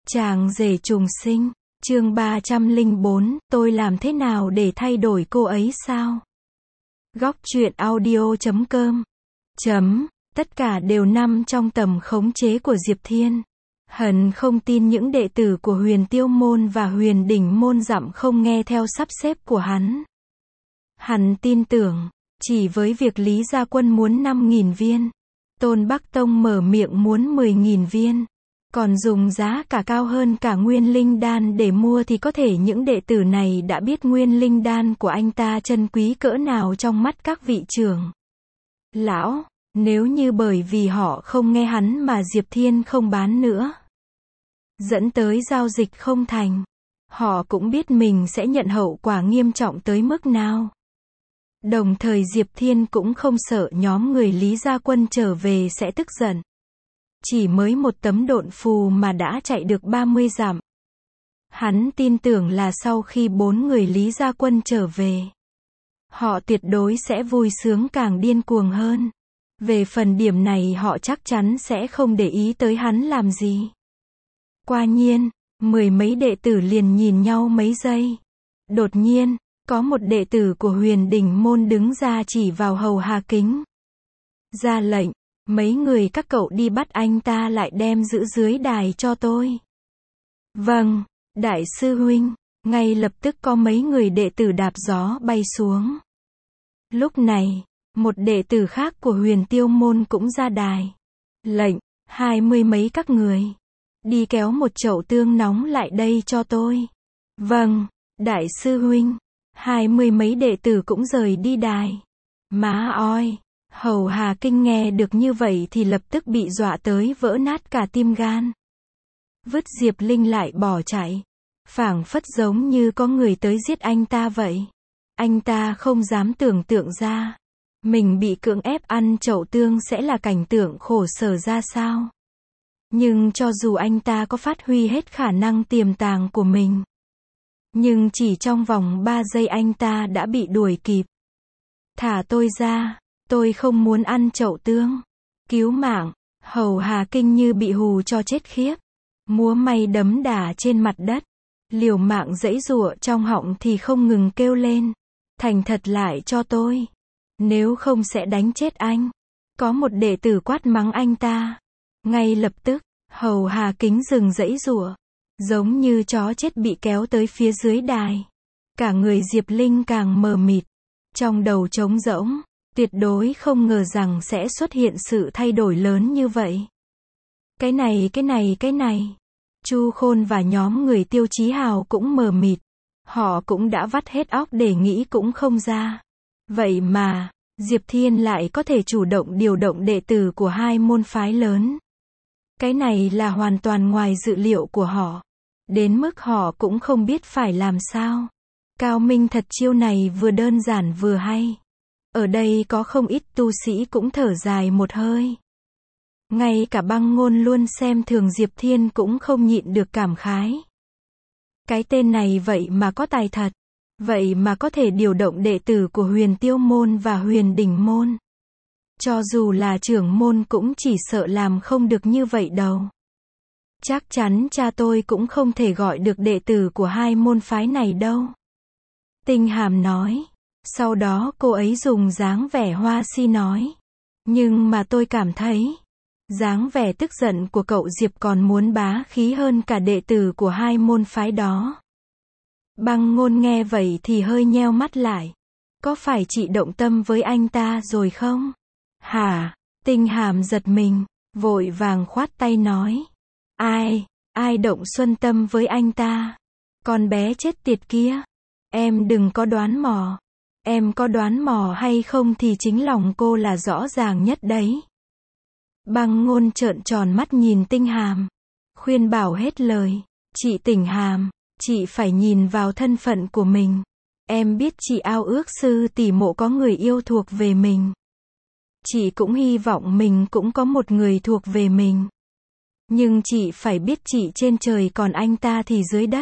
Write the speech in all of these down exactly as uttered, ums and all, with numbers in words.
Chàng rể trùng sinh, chương ba trăm lẻ bốn, tôi làm thế nào để thay đổi cô ấy sao? Góc truyện audio chấm com chấm, tất cả đều nằm trong tầm khống chế của Diệp Thiên. Hắn không tin những đệ tử của Huyền Tiêu Môn và Huyền Đỉnh Môn dặm không nghe theo sắp xếp của hắn. Hắn tin tưởng, chỉ với việc Lý Gia Quân muốn năm nghìn viên, Tôn Bắc Tông mở miệng muốn mười nghìn viên, còn dùng giá cả cao hơn cả nguyên linh đan để mua thì có thể những đệ tử này đã biết nguyên linh đan của anh ta chân quý cỡ nào trong mắt các vị trưởng lão. Nếu như bởi vì họ không nghe hắn mà Diệp Thiên không bán nữa, dẫn tới giao dịch không thành, họ cũng biết mình sẽ nhận hậu quả nghiêm trọng tới mức nào. Đồng thời Diệp Thiên cũng không sợ nhóm người Lý Gia Quân trở về sẽ tức giận. Chỉ mới một tấm độn phù mà đã chạy được ba mươi dặm. Hắn tin tưởng là sau khi bốn người Lý Gia Quân trở về, họ tuyệt đối sẽ vui sướng càng điên cuồng hơn. Về phần điểm này họ chắc chắn sẽ không để ý tới hắn làm gì. Quả nhiên, mười mấy đệ tử liền nhìn nhau mấy giây. Đột nhiên, có một đệ tử của Huyền Đỉnh Môn đứng ra chỉ vào Hầu Hà Kính. Ra lệnh, mấy người các cậu đi bắt anh ta lại đem giữ dưới đài cho tôi. Vâng, đại sư huynh. Ngay lập tức có mấy người đệ tử đạp gió bay xuống. Lúc này, một đệ tử khác của Huyền Tiêu Môn cũng ra đài. Lệnh, hai mươi mấy các người. Đi kéo một chậu tương nóng lại đây cho tôi. Vâng, đại sư huynh. Hai mươi mấy đệ tử cũng rời đi đài. Má oi, Hầu Hà Kinh nghe được như vậy thì lập tức bị dọa tới vỡ nát cả tim gan. Vứt Diệp Linh lại bỏ chạy. Phảng phất giống như có người tới giết anh ta vậy. Anh ta không dám tưởng tượng ra, mình bị cưỡng ép ăn chậu tương sẽ là cảnh tượng khổ sở ra sao. Nhưng cho dù anh ta có phát huy hết khả năng tiềm tàng của mình, nhưng chỉ trong vòng ba giây anh ta đã bị đuổi kịp. Thả tôi ra, tôi không muốn ăn chậu tương. Cứu mạng. Hầu Hà Kinh như bị hù cho chết khiếp. Múa may đấm đả trên mặt đất. Liều mạng giãy giụa trong họng thì không ngừng kêu lên. Thành thật lại cho tôi. Nếu không sẽ đánh chết anh. Có một đệ tử quát mắng anh ta. Ngay lập tức, Hầu Hà Kính dừng giãy giụa. Giống như chó chết bị kéo tới phía dưới đài. Cả người Diệp Linh càng mờ mịt. Trong đầu trống rỗng. Tuyệt đối không ngờ rằng sẽ xuất hiện sự thay đổi lớn như vậy. Cái này cái này cái này. Chu Khôn và nhóm người Tiêu Chí Hào cũng mờ mịt. Họ cũng đã vắt hết óc để nghĩ cũng không ra. Vậy mà, Diệp Thiên lại có thể chủ động điều động đệ tử của hai môn phái lớn. Cái này là hoàn toàn ngoài dự liệu của họ. Đến mức họ cũng không biết phải làm sao. Cao minh thật, chiêu này vừa đơn giản vừa hay. Ở đây có không ít tu sĩ cũng thở dài một hơi. Ngay cả Băng Ngôn luôn xem thường Diệp Thiên cũng không nhịn được cảm khái. Cái tên này vậy mà có tài thật. Vậy mà có thể điều động đệ tử của Huyền Tiêu Môn và Huyền Đỉnh Môn. Cho dù là trưởng môn cũng chỉ sợ làm không được như vậy đâu. Chắc chắn cha tôi cũng không thể gọi được đệ tử của hai môn phái này đâu. Tinh Hàm nói. Sau đó cô ấy dùng dáng vẻ hoa si nói. Nhưng mà tôi cảm thấy, dáng vẻ tức giận của cậu Diệp còn muốn bá khí hơn cả đệ tử của hai môn phái đó. Băng Ngôn nghe vậy thì hơi nheo mắt lại. Có phải chị động tâm với anh ta rồi không? Hả? Tinh Hàm giật mình, vội vàng khoát tay nói. Ai, ai động xuân tâm với anh ta? Con bé chết tiệt kia. Em đừng có đoán mò. Em có đoán mò hay không thì chính lòng cô là rõ ràng nhất đấy. Băng Ngôn trợn tròn mắt nhìn Tinh Hàm. Khuyên bảo hết lời. Chị Tỉnh Hàm, chị phải nhìn vào thân phận của mình. Em biết chị ao ước sư tỷ mộ có người yêu thuộc về mình. Chị cũng hy vọng mình cũng có một người thuộc về mình. Nhưng chị phải biết chị trên trời còn anh ta thì dưới đất.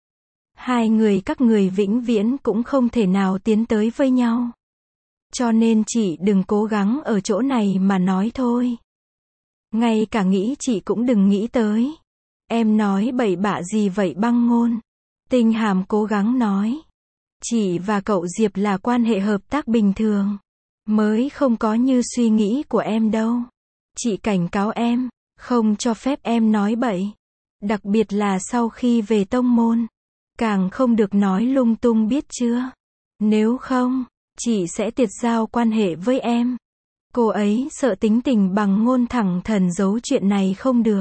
Hai người các người vĩnh viễn cũng không thể nào tiến tới với nhau. Cho nên chị đừng cố gắng ở chỗ này mà nói thôi. Ngay cả nghĩ chị cũng đừng nghĩ tới. Em nói bậy bạ gì vậy băng ngôn? Tinh Hàm cố gắng nói. Chị và cậu Diệp là quan hệ hợp tác bình thường. Mới không có như suy nghĩ của em đâu. Chị cảnh cáo em, không cho phép em nói bậy. Đặc biệt là sau khi về tông môn. Càng không được nói lung tung biết chưa? Nếu không, chị sẽ tuyệt giao quan hệ với em. Cô ấy sợ tính tình bằng ngôn thẳng thắn giấu chuyện này không được.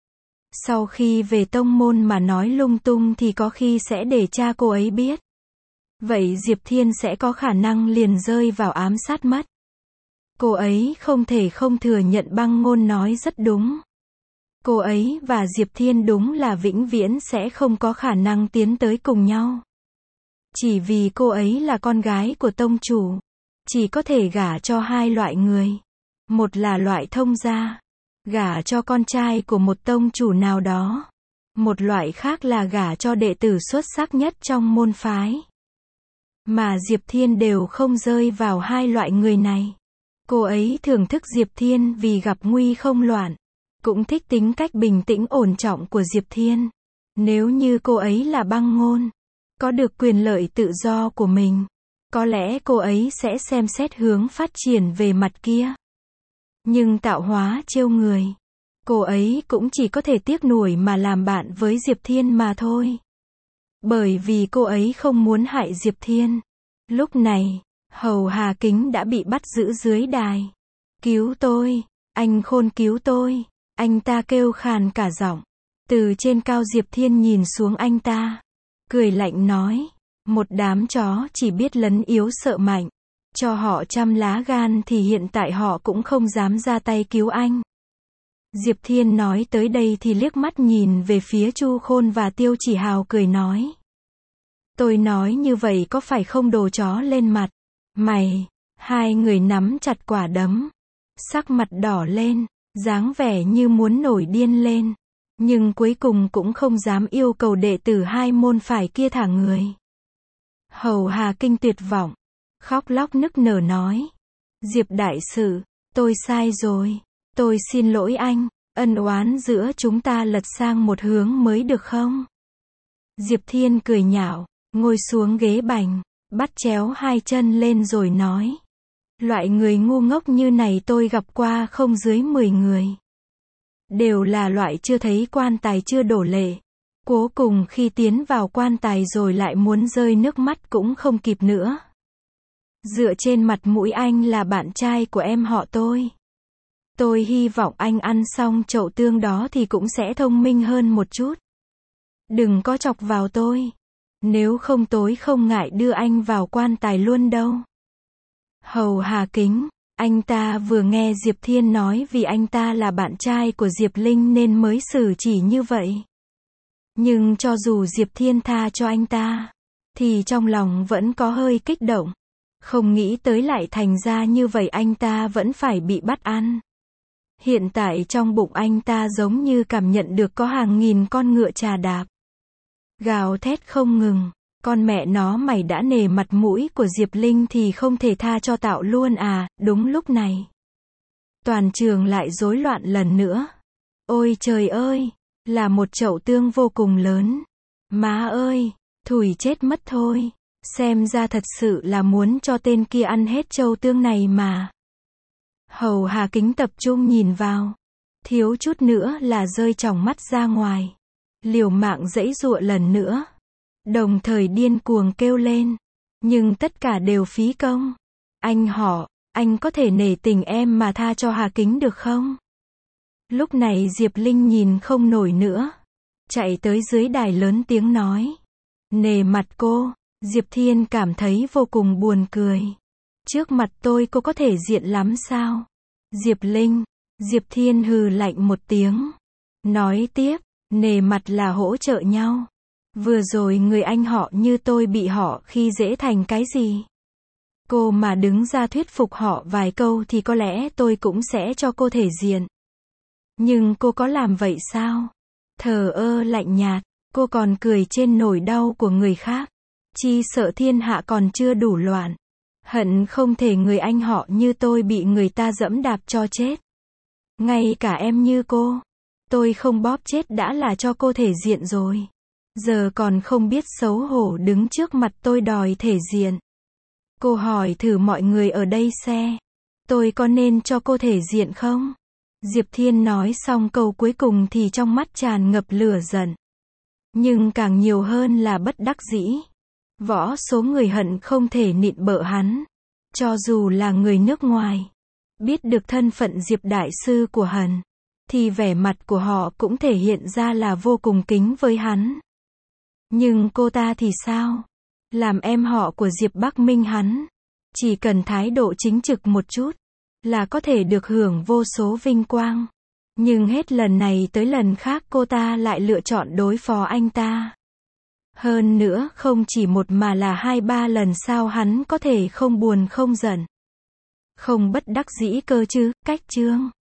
Sau khi về tông môn mà nói lung tung thì có khi sẽ để cha cô ấy biết. Vậy Diệp Thiên sẽ có khả năng liền rơi vào ám sát mất. Cô ấy không thể không thừa nhận băng ngôn nói rất đúng. Cô ấy và Diệp Thiên đúng là vĩnh viễn sẽ không có khả năng tiến tới cùng nhau. Chỉ vì cô ấy là con gái của tông chủ. Chỉ có thể gả cho hai loại người. Một là loại thông gia. Gả cho con trai của một tông chủ nào đó. Một loại khác là gả cho đệ tử xuất sắc nhất trong môn phái. Mà Diệp Thiên đều không rơi vào hai loại người này. Cô ấy thưởng thức Diệp Thiên vì gặp nguy không loạn. Cũng thích tính cách bình tĩnh ổn trọng của Diệp Thiên. Nếu như cô ấy là băng ngôn, có được quyền lợi tự do của mình, có lẽ cô ấy sẽ xem xét hướng phát triển về mặt kia. Nhưng tạo hóa trêu người. Cô ấy cũng chỉ có thể tiếc nuối mà làm bạn với Diệp Thiên mà thôi. Bởi vì cô ấy không muốn hại Diệp Thiên. Lúc này, Hầu Hà Kính đã bị bắt giữ dưới đài. Cứu tôi, anh Khôn cứu tôi. Anh ta kêu khàn cả giọng. Từ trên cao Diệp Thiên nhìn xuống anh ta. Cười lạnh nói. Một đám chó chỉ biết lấn yếu sợ mạnh. Cho họ trăm lá gan thì hiện tại họ cũng không dám ra tay cứu anh. Diệp Thiên nói tới đây thì liếc mắt nhìn về phía Chu Khôn và Tiêu Chỉ Hào cười nói. Tôi nói như vậy có phải không đồ chó lên mặt? Mày, hai người nắm chặt quả đấm. Sắc mặt đỏ lên, dáng vẻ như muốn nổi điên lên. Nhưng cuối cùng cũng không dám yêu cầu đệ tử hai môn phải kia thả người. Hầu Hà Kinh tuyệt vọng. Khóc lóc nức nở nói. Diệp đại sự, tôi sai rồi. Tôi xin lỗi anh. Ân oán giữa chúng ta lật sang một hướng mới được không? Diệp Thiên cười nhạo, ngồi xuống ghế bành, bắt chéo hai chân lên rồi nói. Loại người ngu ngốc như này tôi gặp qua không dưới mười người. Đều là loại chưa thấy quan tài chưa đổ lệ. Cuối cùng khi tiến vào quan tài rồi lại muốn rơi nước mắt cũng không kịp nữa. Dựa trên mặt mũi anh là bạn trai của em họ tôi. Tôi hy vọng anh ăn xong chậu tương đó thì cũng sẽ thông minh hơn một chút. Đừng có chọc vào tôi. Nếu không tối không ngại đưa anh vào quan tài luôn đâu. Hầu Hà Kính, anh ta vừa nghe Diệp Thiên nói vì anh ta là bạn trai của Diệp Linh nên mới xử chỉ như vậy. Nhưng cho dù Diệp Thiên tha cho anh ta, thì trong lòng vẫn có hơi kích động. Không nghĩ tới lại thành ra như vậy anh ta vẫn phải bị bắt ăn. Hiện tại trong bụng anh ta giống như cảm nhận được có hàng nghìn con ngựa trà đạp. Gào thét không ngừng. Con mẹ nó mày đã nể mặt mũi của Diệp Linh thì không thể tha cho tao luôn à, đúng lúc này. Toàn trường lại rối loạn lần nữa. Ôi trời ơi, là một chậu tương vô cùng lớn. Má ơi, thủi chết mất thôi. Xem ra thật sự là muốn cho tên kia ăn hết chậu tương này mà. Hầu Hà Kính tập trung nhìn vào. Thiếu chút nữa là rơi tròng mắt ra ngoài. Liều mạng giãy giụa lần nữa. Đồng thời điên cuồng kêu lên. Nhưng tất cả đều phí công. Anh họ, anh có thể nể tình em mà tha cho Hà Kính được không? Lúc này Diệp Linh nhìn không nổi nữa. Chạy tới dưới đài lớn tiếng nói. Nể mặt cô, Diệp Thiên cảm thấy vô cùng buồn cười. Trước mặt tôi cô có thể diện lắm sao? Diệp Linh, Diệp Thiên hừ lạnh một tiếng. Nói tiếp, nể mặt là hỗ trợ nhau. Vừa rồi người anh họ như tôi bị họ khi dễ thành cái gì? Cô mà đứng ra thuyết phục họ vài câu thì có lẽ tôi cũng sẽ cho cô thể diện. Nhưng cô có làm vậy sao? Thờ ơ lạnh nhạt, cô còn cười trên nỗi đau của người khác. Chi sợ thiên hạ còn chưa đủ loạn. Hận không thể người anh họ như tôi bị người ta dẫm đạp cho chết. Ngay cả em như cô, Tôi không bóp chết đã là cho cô thể diện rồi. Giờ còn không biết xấu hổ đứng trước mặt tôi đòi thể diện. Cô hỏi thử mọi người ở đây xe. Tôi có nên cho cô thể diện không? Diệp Thiên nói xong câu cuối cùng thì trong mắt tràn ngập lửa giận. Nhưng càng nhiều hơn là bất đắc dĩ. Võ số người hận không thể nịnh bợ hắn. Cho dù là người nước ngoài. Biết được thân phận Diệp Đại Sư của hắn. Thì vẻ mặt của họ cũng thể hiện ra là vô cùng kính với hắn. Nhưng cô ta thì sao? Làm em họ của Diệp Bắc Minh hắn. Chỉ cần thái độ chính trực một chút. Là có thể được hưởng vô số vinh quang. Nhưng hết lần này tới lần khác cô ta lại lựa chọn đối phó anh ta. Hơn nữa không chỉ một mà là hai ba lần, sao hắn có thể không buồn không giận. Không bất đắc dĩ cơ chứ, cách chương.